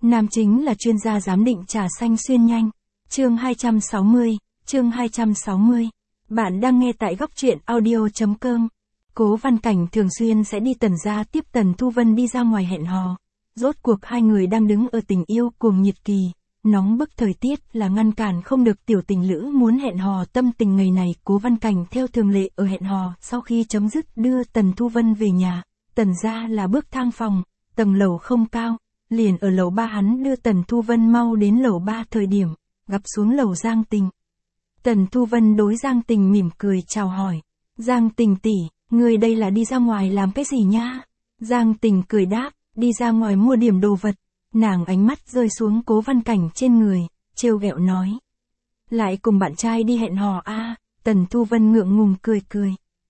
Nam chính là chuyên gia giám định trà xanh xuyên nhanh. Chương 260. Bạn đang nghe tại góc truyện audio.com. Cố Văn Cảnh thường xuyên sẽ đi Tần gia tiếp Tần Thu Vân đi ra ngoài hẹn hò. Rốt cuộc hai người đang đứng ở tình yêu cuồng nhiệt kỳ. Nóng bức thời tiết là ngăn cản không được tiểu tình lữ muốn hẹn hò tâm tình ngày này. Cố Văn Cảnh theo thường lệ ở hẹn hò sau khi chấm dứt đưa Tần Thu Vân về nhà. Tần gia là bước thang phòng, tầng lầu không cao. Liền ở lầu 3 hắn đưa Tần Thu Vân mau đến lầu 3 thời điểm, gặp xuống lầu Giang Tình. Tần Thu Vân đối Giang Tình mỉm cười chào hỏi. Giang Tình tỷ, người đây là đi ra ngoài làm cái gì nha? Giang Tình cười đáp, đi ra ngoài mua điểm đồ vật. Nàng ánh mắt rơi xuống Cố Văn Cảnh trên người, trêu ghẹo nói. Lại cùng bạn trai đi hẹn hò à? Tần Thu Vân ngượng ngùng cười cười.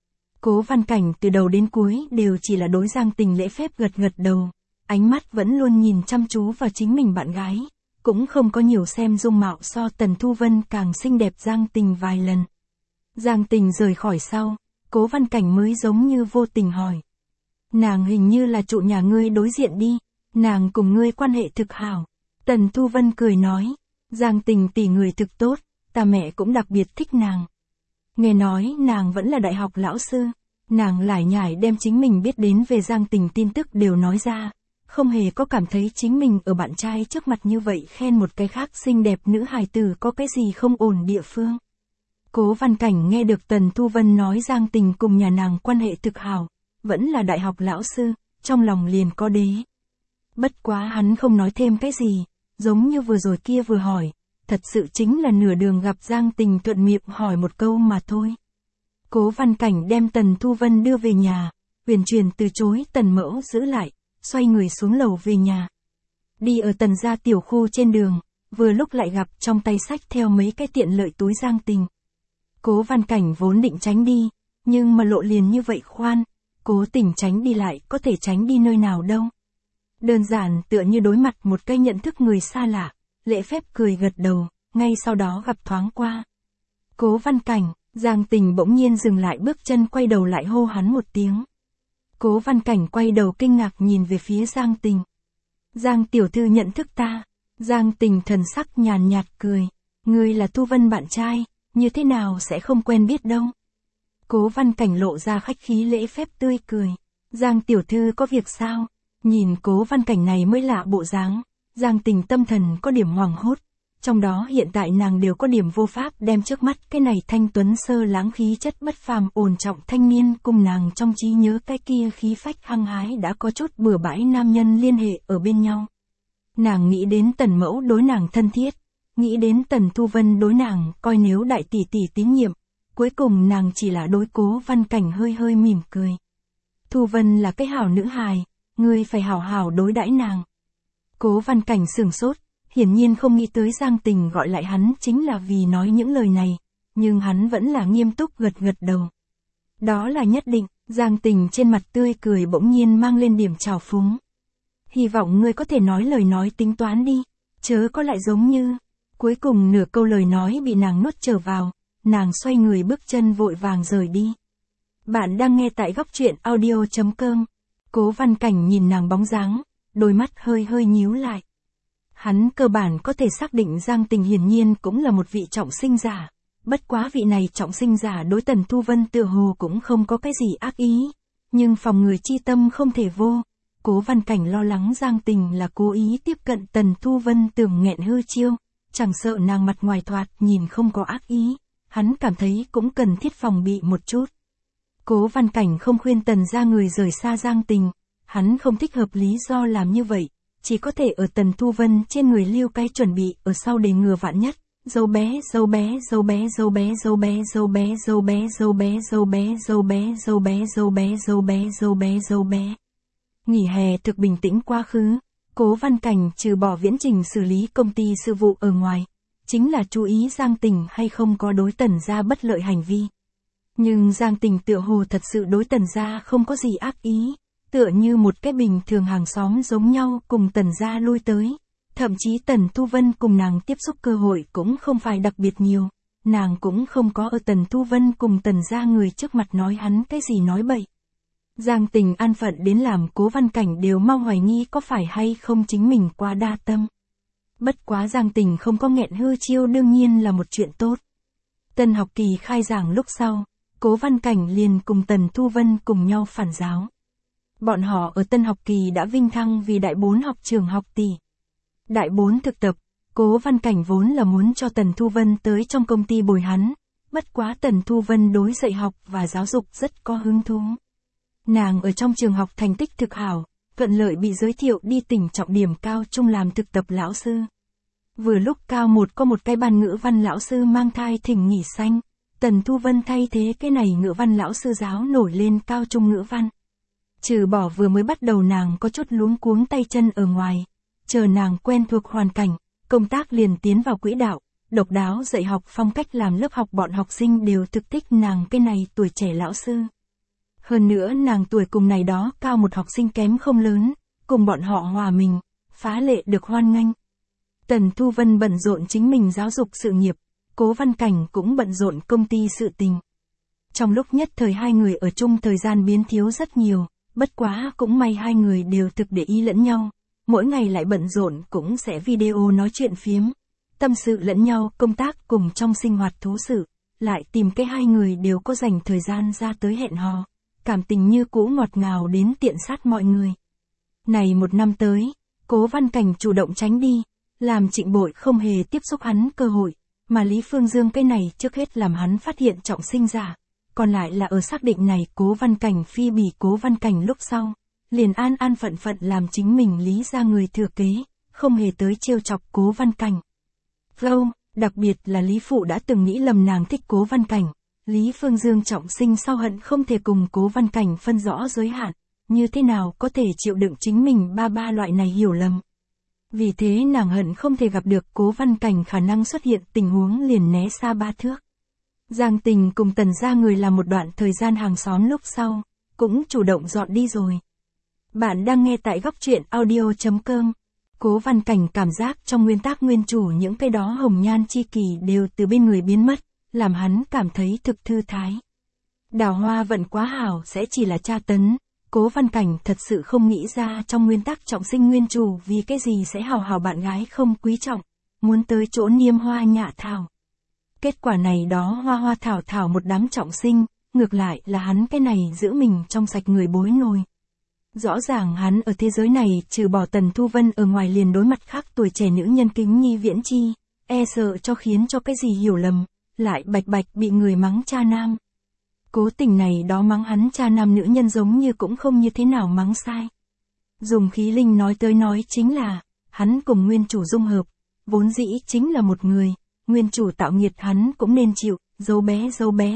Cố Văn Cảnh từ đầu đến cuối đều chỉ là đối Giang Tình lễ phép gật gật đầu. Ánh mắt vẫn luôn nhìn chăm chú vào chính mình bạn gái, cũng không có nhiều xem dung mạo so Tần Thu Vân càng xinh đẹp Giang Tình vài lần. Giang Tình rời khỏi sau, Cố Văn Cảnh mới giống như vô tình hỏi. Nàng hình như là trụ nhà ngươi đối diện đi, nàng cùng ngươi quan hệ thực hảo. Tần Thu Vân cười nói, Giang Tình tỷ người thực tốt, ta mẹ cũng đặc biệt thích nàng. Nghe nói nàng vẫn là đại học lão sư, nàng lải nhải đem chính mình biết đến về Giang Tình tin tức đều nói ra. Không hề có cảm thấy chính mình ở bạn trai trước mặt như vậy khen một cái khác xinh đẹp nữ hài tử có cái gì không ổn địa phương. Cố Văn Cảnh nghe được Tần Thu Vân nói Giang Tình cùng nhà nàng quan hệ thực hảo, vẫn là đại học lão sư, trong lòng liền có đế. Bất quá hắn không nói thêm cái gì, giống như vừa rồi kia vừa hỏi, thật sự chính là nửa đường gặp Giang Tình thuận miệng hỏi một câu mà thôi. Cố Văn Cảnh đem Tần Thu Vân đưa về nhà, huyền truyền từ chối Tần Mẫu giữ lại. Xoay người xuống lầu về nhà. Đi ở Tần gia tiểu khu trên đường, vừa lúc lại gặp trong tay xách theo mấy cái tiện lợi túi Giang Tình. Cố Văn Cảnh vốn định tránh đi, nhưng mà lộ liền như vậy khoan, cố tình tránh đi lại có thể tránh đi nơi nào đâu. Đơn giản tựa như đối mặt một cái nhận thức người xa lạ, lễ phép cười gật đầu, ngay sau đó gặp thoáng qua. Cố Văn Cảnh, Giang Tình bỗng nhiên dừng lại bước chân quay đầu lại hô hắn một tiếng. Cố Văn Cảnh quay đầu kinh ngạc nhìn về phía Giang Tình. Giang tiểu thư nhận thức ta. Giang Tình thần sắc nhàn nhạt cười. Ngươi là Thu Vân bạn trai, như thế nào sẽ không quen biết đâu. Cố Văn Cảnh lộ ra khách khí lễ phép tươi cười. Giang tiểu thư có việc sao? Nhìn Cố Văn Cảnh này mới lạ bộ dáng. Giang Tình tâm thần có điểm hoảng hốt. Trong đó hiện tại nàng đều có điểm vô pháp đem trước mắt cái này thanh tuấn sơ lãng khí chất bất phàm ổn trọng thanh niên cùng nàng trong trí nhớ cái kia khí phách hăng hái đã có chút bừa bãi nam nhân liên hệ ở bên nhau. Nàng nghĩ đến Tần Mẫu đối nàng thân thiết, nghĩ đến Tần Thu Vân đối nàng coi nếu đại tỷ tỷ tín nhiệm, cuối cùng nàng chỉ là đối Cố Văn Cảnh hơi hơi mỉm cười. Thu Vân là cái hảo nữ hài, ngươi phải hảo hảo đối đãi nàng. Cố Văn Cảnh sửng sốt. Hiển nhiên không nghĩ tới Giang Tình gọi lại hắn chính là vì nói những lời này, nhưng hắn vẫn là nghiêm túc gật gật đầu. Đó là nhất định, Giang Tình trên mặt tươi cười bỗng nhiên mang lên điểm trào phúng. Hy vọng ngươi có thể nói lời nói tính toán đi, chớ có lại giống như. Cuối cùng nửa câu lời nói bị nàng nuốt trở vào, nàng xoay người bước chân vội vàng rời đi. Bạn đang nghe tại góc truyện audio.com. Cố Văn Cảnh nhìn nàng bóng dáng, đôi mắt hơi hơi nhíu lại. Hắn cơ bản có thể xác định Giang Tình hiển nhiên cũng là một vị trọng sinh giả. Bất quá vị này trọng sinh giả đối Tần Thu Vân tựa hồ cũng không có cái gì ác ý. Nhưng phòng người chi tâm không thể vô. Cố Văn Cảnh lo lắng Giang Tình là cố ý tiếp cận Tần Thu Vân tưởng nghẹn hư chiêu. Chẳng sợ nàng mặt ngoài thoạt nhìn không có ác ý. Hắn cảm thấy cũng cần thiết phòng bị một chút. Cố Văn Cảnh không khuyên Tần gia người rời xa Giang Tình. Hắn không thích hợp lý do làm như vậy. Chỉ có thể ở Tần Thu Vân trên người lưu cái chuẩn bị ở sau để ngừa vạn nhất. Dâu bé, dâu bé, dâu bé, dâu bé, dâu bé, dâu bé, dâu bé, dâu bé, dâu bé, dâu bé, dâu bé, dâu bé, dâu bé, dâu bé, dâu bé. Nghỉ hè thực bình tĩnh quá khứ, Cố Văn Cảnh trừ bỏ viễn trình xử lý công ty sự vụ ở ngoài, chính là chú ý Giang Tình hay không có đối Tần gia bất lợi hành vi. Nhưng Giang Tình tựa hồ thật sự đối Tần gia không có gì ác ý. Tựa như một cái bình thường hàng xóm giống nhau cùng Tần gia lui tới. Thậm chí Tần Thu Vân cùng nàng tiếp xúc cơ hội cũng không phải đặc biệt nhiều. Nàng cũng không có ở Tần Thu Vân cùng Tần gia người trước mặt nói hắn cái gì nói bậy. Giang Tình an phận đến làm Cố Văn Cảnh đều mau hoài nghi có phải hay không chính mình quá đa tâm. Bất quá Giang Tình không có nghẹn hư chiêu đương nhiên là một chuyện tốt. Tân học kỳ khai giảng lúc sau, Cố Văn Cảnh liền cùng Tần Thu Vân cùng nhau phản giáo. Bọn họ ở tân học kỳ đã vinh thăng vì đại 4 học trường học tỷ. Đại 4 thực tập, Cố Văn Cảnh vốn là muốn cho Tần Thu Vân tới trong công ty bồi hắn, bất quá Tần Thu Vân đối dạy học và giáo dục rất có hứng thú. Nàng ở trong trường học thành tích thực hảo, thuận lợi bị giới thiệu đi tỉnh trọng điểm cao trung làm thực tập lão sư. Vừa lúc cao một có một cái ban ngữ văn lão sư mang thai thỉnh nghỉ sanh, Tần Thu Vân thay thế cái này ngữ văn lão sư giáo nổi lên cao trung ngữ văn. Trừ bỏ vừa mới bắt đầu nàng có chút luống cuống tay chân ở ngoài, chờ nàng quen thuộc hoàn cảnh, công tác liền tiến vào quỹ đạo, độc đáo dạy học phong cách làm lớp học bọn học sinh đều thực thích nàng cái này tuổi trẻ lão sư. Hơn nữa nàng tuổi cùng này đó cao một học sinh kém không lớn, cùng bọn họ hòa mình, phá lệ được hoan nghênh. Tần Thu Vân bận rộn chính mình giáo dục sự nghiệp, Cố Văn Cảnh cũng bận rộn công ty sự tình. Trong lúc nhất thời hai người ở chung thời gian biến thiếu rất nhiều, bất quá cũng may hai người đều thực để ý lẫn nhau, mỗi ngày lại bận rộn cũng sẽ video nói chuyện phiếm, tâm sự lẫn nhau công tác cùng trong sinh hoạt thú sự, lại tìm cái hai người đều có dành thời gian ra tới hẹn hò, cảm tình như cũ ngọt ngào đến tiện sát mọi người. Này một năm tới, Cố Văn Cảnh chủ động tránh đi, làm Trịnh Bội không hề tiếp xúc hắn cơ hội, mà Lý Phương Dương cái này trước hết làm hắn phát hiện trọng sinh giả, còn lại là ở xác định này Cố Văn Cảnh phi bỉ Cố Văn Cảnh lúc sau, liền an phận phận làm chính mình Lý ra người thừa kế, không hề tới trêu chọc Cố Văn Cảnh. Đặc biệt là Lý Phụ đã từng nghĩ lầm nàng thích Cố Văn Cảnh, Lý Phương Dương trọng sinh sau hận không thể cùng Cố Văn Cảnh phân rõ giới hạn, như thế nào có thể chịu đựng chính mình ba loại này hiểu lầm. Vì thế nàng hận không thể gặp được Cố Văn Cảnh khả năng xuất hiện tình huống liền né xa 3 thước. Giang Tình cùng Tần gia người làm một đoạn thời gian hàng xóm lúc sau, cũng chủ động dọn đi rồi. Bạn đang nghe tại góc truyện audio.com. Cố Văn Cảnh cảm giác trong nguyên tác nguyên chủ những cái đó hồng nhan chi kỷ đều từ bên người biến mất, làm hắn cảm thấy thực thư thái. Đào hoa vận quá hảo sẽ chỉ là tra tấn. Cố Văn Cảnh thật sự không nghĩ ra trong nguyên tắc trọng sinh nguyên chủ vì cái gì sẽ hào bạn gái không quý trọng, muốn tới chỗ niêm hoa nhạ thảo. Kết quả này đó hoa thảo một đám trọng sinh, ngược lại là hắn cái này giữ mình trong sạch người bối nồi. Rõ ràng hắn ở thế giới này trừ bỏ Tần Thu Vân ở ngoài liền đối mặt khác tuổi trẻ nữ nhân kính nhi viễn chi, sợ cho khiến cho cái gì hiểu lầm, lại bạch bị người mắng cha nam. Cố tình này đó mắng hắn cha nam nữ nhân giống như cũng không như thế nào mắng sai. Dùng khí linh nói tới nói chính là, hắn cùng nguyên chủ dung hợp, vốn dĩ chính là một người, nguyên chủ tạo nghiệt hắn cũng nên chịu, dâu bé.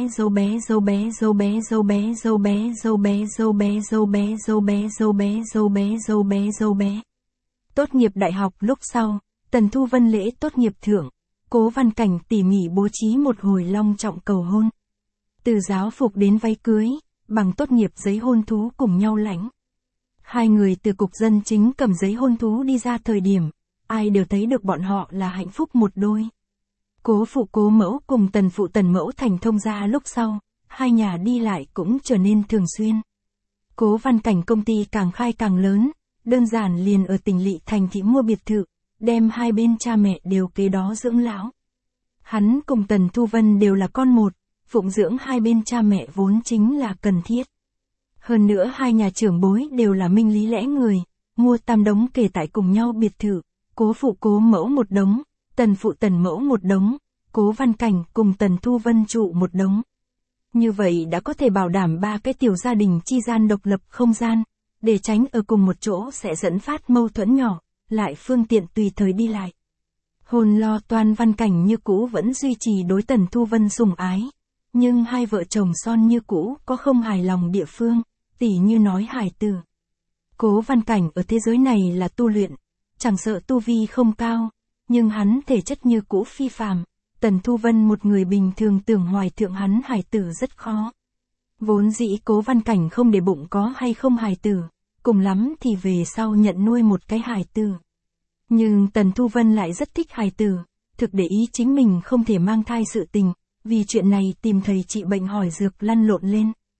Tốt nghiệp đại học lúc sau, Tần Thu Vân lễ tốt nghiệp thưởng, Cố Văn Cảnh tỉ mỉ bố trí một hồi long trọng cầu hôn. Từ giáo phục đến váy cưới, bằng tốt nghiệp giấy hôn thú cùng nhau lãnh. Hai người từ cục dân chính cầm giấy hôn thú đi ra thời điểm, ai đều thấy được bọn họ là hạnh phúc một đôi. Cố phụ cố mẫu cùng tần phụ tần mẫu thành thông gia lúc sau, hai nhà đi lại cũng trở nên thường xuyên. Cố Văn Cảnh công ty càng khai càng lớn, đơn giản liền ở tỉnh lỵ thành thị mua biệt thự, đem hai bên cha mẹ đều kế đó dưỡng lão. Hắn cùng Tần Thu Vân đều là con một, phụng dưỡng hai bên cha mẹ vốn chính là cần thiết. Hơn nữa hai nhà trưởng bối đều là minh lý lẽ người, mua tam đống kề tại cùng nhau biệt thự, cố phụ cố mẫu một đống, tần phụ tần mẫu một đống, Cố Văn Cảnh cùng Tần Thu Vân trụ một đống. Như vậy đã có thể bảo đảm ba cái tiểu gia đình chi gian độc lập không gian, để tránh ở cùng một chỗ sẽ dẫn phát mâu thuẫn nhỏ, lại phương tiện tùy thời đi lại. Hôn lo toan Văn Cảnh như cũ vẫn duy trì đối Tần Thu Vân sủng ái, nhưng hai vợ chồng son như cũ có không hài lòng địa phương, tỉ như nói hài tử. Cố Văn Cảnh ở thế giới này là tu luyện, chẳng sợ tu vi không cao, nhưng hắn thể chất như cũ phi phàm. Tần Thu Vân một người bình thường tưởng hoài thượng hắn hài tử rất khó. Vốn dĩ Cố Văn Cảnh không để bụng có hay không hài tử, cùng lắm thì về sau nhận nuôi một cái hài tử. Nhưng Tần Thu Vân lại rất thích hài tử, thực để ý chính mình không thể mang thai sự tình, vì chuyện này tìm thầy trị bệnh hỏi dược lăn lộn lên.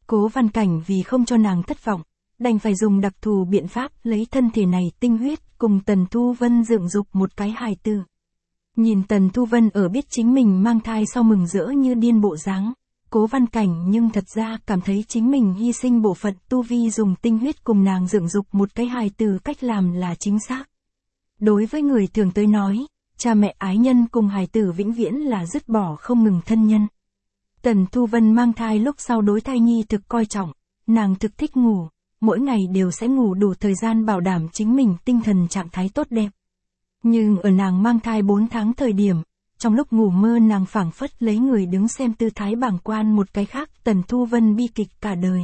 Cố Văn Cảnh vì không cho nàng thất vọng, đành phải dùng đặc thù biện pháp lấy thân thể này tinh huyết cùng Tần Thu Vân dựng dục một cái hài tử. Nhìn Tần Thu Vân ở biết chính mình mang thai sau mừng rỡ như điên bộ dáng, Cố Văn Cảnh nhưng thật ra cảm thấy chính mình hy sinh bộ phận tu vi dùng tinh huyết cùng nàng dựng dục một cái hài tử cách làm là chính xác. Đối với người thường tới nói, cha mẹ ái nhân cùng hài tử vĩnh viễn là dứt bỏ không ngừng thân nhân. Tần Thu Vân mang thai lúc sau đối thai nhi thực coi trọng, nàng thực thích ngủ, mỗi ngày đều sẽ ngủ đủ thời gian bảo đảm chính mình tinh thần trạng thái tốt đẹp. Nhưng ở nàng mang thai 4 tháng thời điểm, trong lúc ngủ mơ nàng phảng phất lấy người đứng xem tư thái bảng quan một cái khác Tần Thu Vân bi kịch cả đời.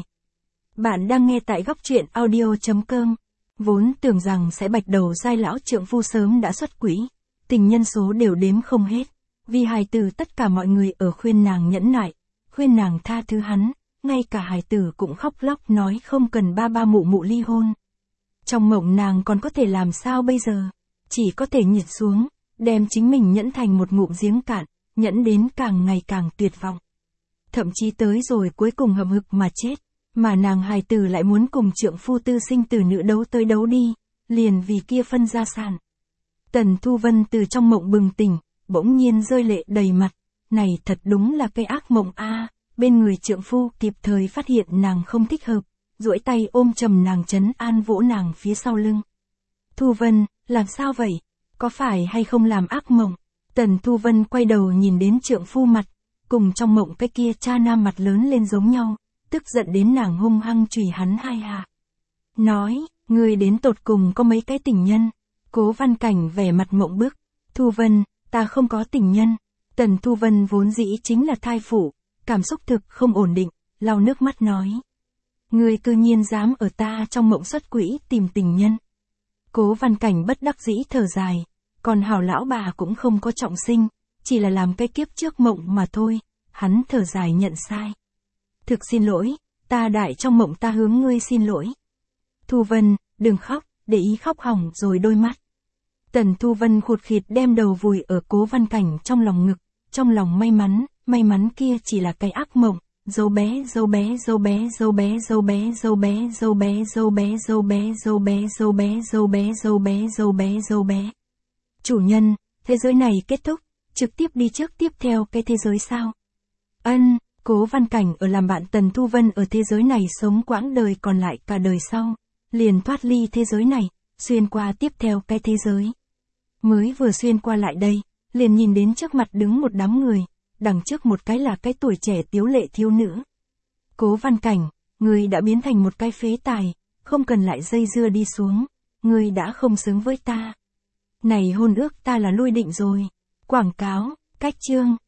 Bạn đang nghe tại góc truyện audio.com. Vốn tưởng rằng sẽ bạch đầu dai lão trượng phu sớm đã xuất quỹ, tình nhân số đều đếm không hết. Vì hài tử tất cả mọi người ở khuyên nàng nhẫn nại, khuyên nàng tha thứ hắn, ngay cả hài tử cũng khóc lóc nói không cần ba ba mụ mụ ly hôn. Trong mộng nàng còn có thể làm sao bây giờ? Chỉ có thể nhịn xuống, đem chính mình nhẫn thành một ngụm giếng cạn, nhẫn đến càng ngày càng tuyệt vọng. Thậm chí tới rồi cuối cùng hậm hực mà chết, mà nàng hài tử lại muốn cùng trượng phu tư sinh tử nữ đấu tới đấu đi, liền vì kia phân gia sản. Tần Thu Vân từ trong mộng bừng tỉnh, bỗng nhiên rơi lệ đầy mặt, này thật đúng là cái ác mộng a. Bên người trượng phu kịp thời phát hiện nàng không thích hợp, duỗi tay ôm chầm nàng trấn an vỗ nàng phía sau lưng. Thu Vân, làm sao vậy? Có phải hay không làm ác mộng? Tần Thu Vân quay đầu nhìn đến trượng phu mặt, cùng trong mộng cái kia cha nam mặt lớn lên giống nhau, tức giận đến nàng hung hăng chửi hắn hai hạ. Nói, ngươi đến tột cùng có mấy cái tình nhân? Cố Văn Cảnh vẻ mặt mộng bức. Thu Vân, ta không có tình nhân. Tần Thu Vân vốn dĩ chính là thai phụ, cảm xúc thực không ổn định, lau nước mắt nói. Ngươi cư nhiên dám ở ta trong mộng xuất quỹ tìm tình nhân. Cố Văn Cảnh bất đắc dĩ thở dài, còn hảo lão bà cũng không có trọng sinh, chỉ là làm cái kiếp trước mộng mà thôi, hắn thở dài nhận sai. Thực xin lỗi, ta đại trong mộng ta hướng ngươi xin lỗi. Thu Vân, đừng khóc, để ý khóc hỏng rồi đôi mắt. Tần Thu Vân khụt khịt đem đầu vùi ở Cố Văn Cảnh trong lòng ngực, trong lòng may mắn kia chỉ là cái ác mộng, dâu bé dâu bé dâu bé dâu bé dâu bé dâu bé dâu bé dâu bé dâu bé dâu bé dâu bé dâu bé dâu bé dâu bé dâu bé. Chủ nhân, thế giới này kết thúc, trực tiếp đi trước tiếp theo cái thế giới sao? Ân, Cố Văn Cảnh ở làm bạn Tần Thu Vân ở thế giới này sống quãng đời còn lại cả đời sau, liền thoát ly thế giới này, xuyên qua tiếp theo cái thế giới. Mới vừa xuyên qua lại đây, liền nhìn đến trước mặt đứng một đám người, đằng trước một cái là cái tuổi trẻ tiếu lệ thiếu nữ. Cố Văn Cảnh, ngươi đã biến thành một cái phế tài, không cần lại dây dưa đi xuống, ngươi đã không xứng với ta. Này hôn ước ta là lui định rồi. Quảng cáo, cách chương.